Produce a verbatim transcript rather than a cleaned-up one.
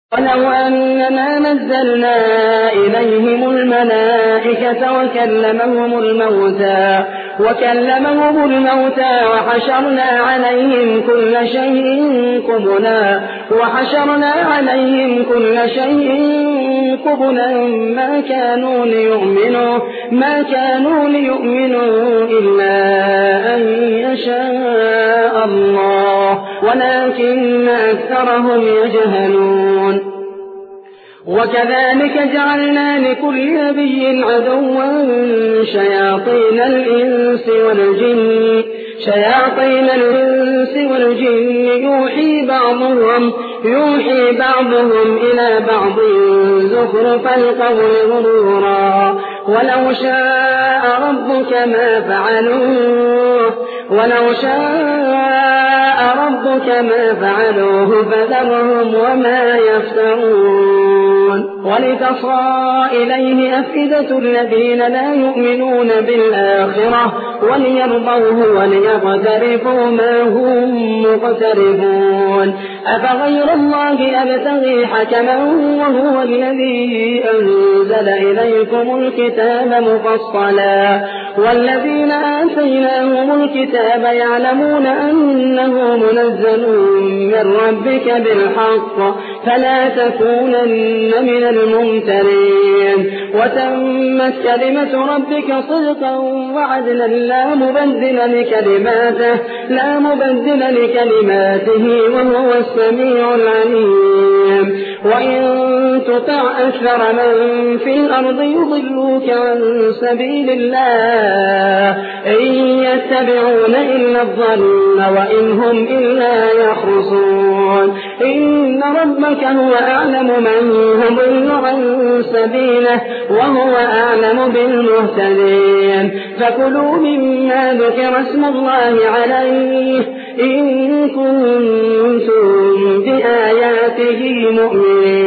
ولو أننا نزلنا إليهم الملائكة وكلمهم الموتى وكلمهم الموتى وحشرنا عليهم كل شيء قبلا وحشرنا عليهم كل شيء قبلا ما كانوا ليؤمنوا ما كانوا ليؤمنوا إلا أن يشاء الله ولكن أكثرهم يجهلون. وكذلك جعلنا لكل نبي عدوا شياطين الإنس والجن شياطين الإنس والجن يوحي بعضهم يوحي بعضهم إلى بعض زخرف القول غرورا ولو شاء ربك ما فعلوه ولو شاء ربك ما فعلوه فذرهم وما يفترون. ولتصغى إليه أفئدة الذين لا يؤمنون بالآخرة وليرضوه وليقترفوا ما هم مقترفون. أفغير الله أبتغي حكما وهو الذي أنزل إليكم الكتاب مفصلا والذين آتيناهم الكتاب يعلمون أنه منزل من ربك بالحق فلا تكونن من الممترين. وتمت كلمة ربك صدقا وعدلا لا مبدل لكلماته لا مبدل لكلماته وهو السميع العليم. وإن تطع أكثر من في الأرض يضلوك عن سبيل الله إن يتبعون إلا الظن وإن هم إلا يخرصون. إن ربك هو أعلم من يضل عن سبيله وهو أعلم بالمهتدين. فكلوا مما ذكر اسم الله عليه إن كنتم بآياته مؤمنين.